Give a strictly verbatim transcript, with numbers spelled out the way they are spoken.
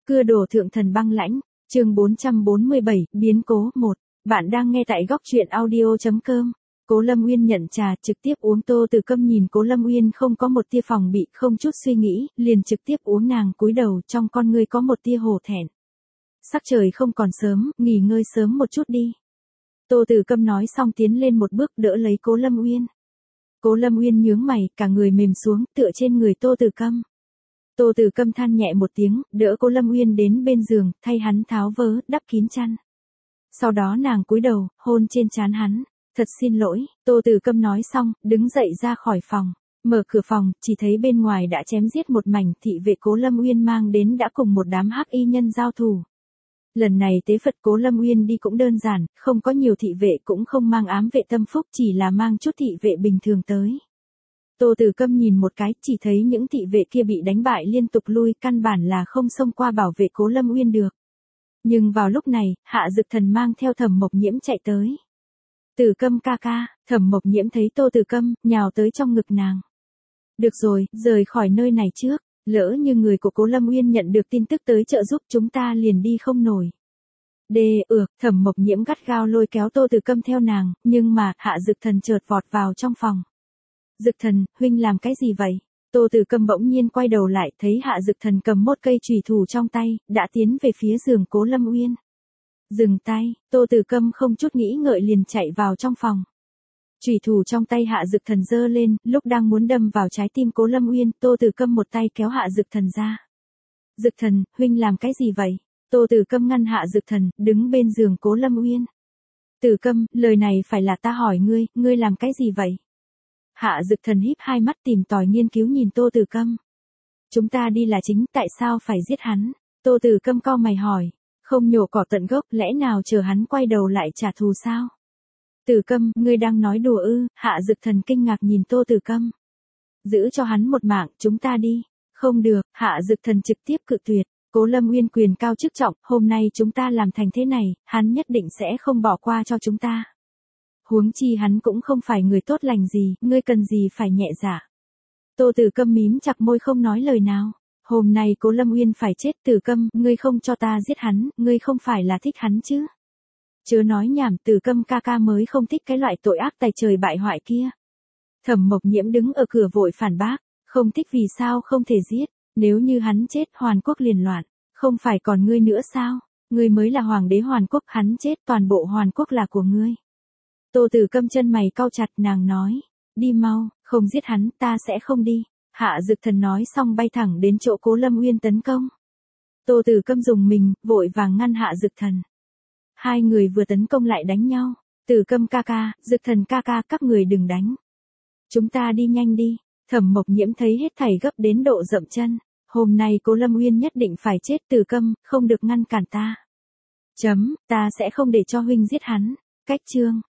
Cưa đổ thượng thần băng lãnh, chương bốn trăm bốn mươi bảy, biến cố một. Bạn đang nghe tại góc truyện audio chấm com. Cố Lâm Uyên nhận trà trực tiếp uống. Tô Từ Câm nhìn Cố Lâm Uyên không có một tia phòng bị, không chút suy nghĩ, liền trực tiếp uống. Nàng cúi đầu, trong con ngươi có một tia hổ thẹn. Sắc trời không còn sớm, nghỉ ngơi sớm một chút đi. Tô Từ Câm nói xong tiến lên một bước đỡ lấy Cố Lâm Uyên. Cố Lâm Uyên nhướng mày, cả người mềm xuống, tựa trên người Tô Từ Câm. Tô Từ Câm than nhẹ một tiếng, đỡ Cố Lâm Uyên đến bên giường, thay hắn tháo vớ, đắp kín chăn. Sau đó nàng cúi đầu, hôn trên trán hắn. Thật xin lỗi, Tô Từ Câm nói xong, đứng dậy ra khỏi phòng. Mở cửa phòng, chỉ thấy bên ngoài đã chém giết một mảnh, thị vệ Cố Lâm Uyên mang đến đã cùng một đám hắc y nhân giao thủ. Lần này tế Phật Cố Lâm Uyên đi cũng đơn giản, không có nhiều thị vệ, cũng không mang ám vệ tâm phúc, chỉ là mang chút thị vệ bình thường tới. Tô Từ Câm nhìn một cái, chỉ thấy những thị vệ kia bị đánh bại liên tục lui, căn bản là không xông qua bảo vệ Cố Lâm Uyên được. Nhưng vào lúc này, Hạ Dực Thần mang theo Thẩm Mộc Nhiễm chạy tới. Từ Câm ca ca, Thẩm Mộc Nhiễm thấy Tô Từ Câm, nhào tới trong ngực nàng. Được rồi, rời khỏi nơi này trước, lỡ như người của Cố Lâm Uyên nhận được tin tức tới trợ giúp chúng ta liền đi không nổi. Đê, ược, Thẩm Mộc Nhiễm gắt gao lôi kéo Tô Từ Câm theo nàng, nhưng mà, Hạ Dực Thần chợt vọt vào trong phòng. Dực Thần, huynh làm cái gì vậy? Tô Từ Câm bỗng nhiên quay đầu lại, thấy Hạ Dực Thần cầm một cây chùy thủ trong tay, đã tiến về phía giường Cố Lâm Uyên. Dừng tay, Tô Từ Câm không chút nghĩ ngợi liền chạy vào trong phòng. Chùy thủ trong tay Hạ Dực Thần giơ lên, lúc đang muốn đâm vào trái tim Cố Lâm Uyên, Tô Từ Câm một tay kéo Hạ Dực Thần ra. Dực Thần, huynh làm cái gì vậy? Tô Từ Câm ngăn Hạ Dực Thần, đứng bên giường Cố Lâm Uyên. Từ Câm, lời này phải là ta hỏi ngươi, ngươi làm cái gì vậy? Hạ Dực Thần híp hai mắt tìm tòi nghiên cứu nhìn Tô Từ Câm. Chúng ta đi là chính, tại sao phải giết hắn? Tô Từ Câm cau mày hỏi. Không nhổ cỏ tận gốc, lẽ nào chờ hắn quay đầu lại trả thù sao? Từ Câm, ngươi đang nói đùa ư? Hạ Dực Thần kinh ngạc nhìn Tô Từ Câm. Giữ cho hắn một mạng, chúng ta đi. Không được, Hạ Dực Thần trực tiếp cự tuyệt. Cố Lâm Uyên quyền cao chức trọng, hôm nay chúng ta làm thành thế này, hắn nhất định sẽ không bỏ qua cho chúng ta. Huống chi hắn cũng không phải người tốt lành gì, ngươi cần gì phải nhẹ dạ. Tô Từ Câm mím chặt môi không nói lời nào. Hôm nay Cố Lâm Uyên phải chết. Từ Câm, ngươi không cho ta giết hắn, ngươi không phải là thích hắn chứ? Chớ nói nhảm, Từ Câm ca ca mới không thích cái loại tội ác tày trời bại hoại kia. Thẩm Mộc Nhiễm đứng ở cửa vội phản bác, không thích vì sao không thể giết, nếu như hắn chết Hoàn Quốc liền loạn, không phải còn ngươi nữa sao? Ngươi mới là hoàng đế Hoàn Quốc, hắn chết toàn bộ Hoàn Quốc là của ngươi. Tô Từ Câm chân mày cau chặt, nàng nói, đi mau, không giết hắn, ta sẽ không đi. Hạ Dực Thần nói xong bay thẳng đến chỗ Cố Lâm Uyên tấn công. Tô Từ Câm dùng mình, vội vàng ngăn Hạ Dực Thần. Hai người vừa tấn công lại đánh nhau. Từ Câm ca ca, Dực Thần ca ca, các người đừng đánh. Chúng ta đi nhanh đi. Thẩm Mộc Nhiễm thấy hết thảy gấp đến độ dậm chân. Hôm nay Cố Lâm Uyên nhất định phải chết. Từ Câm, không được ngăn cản ta. Chấm, ta sẽ không để cho huynh giết hắn. Cách chương.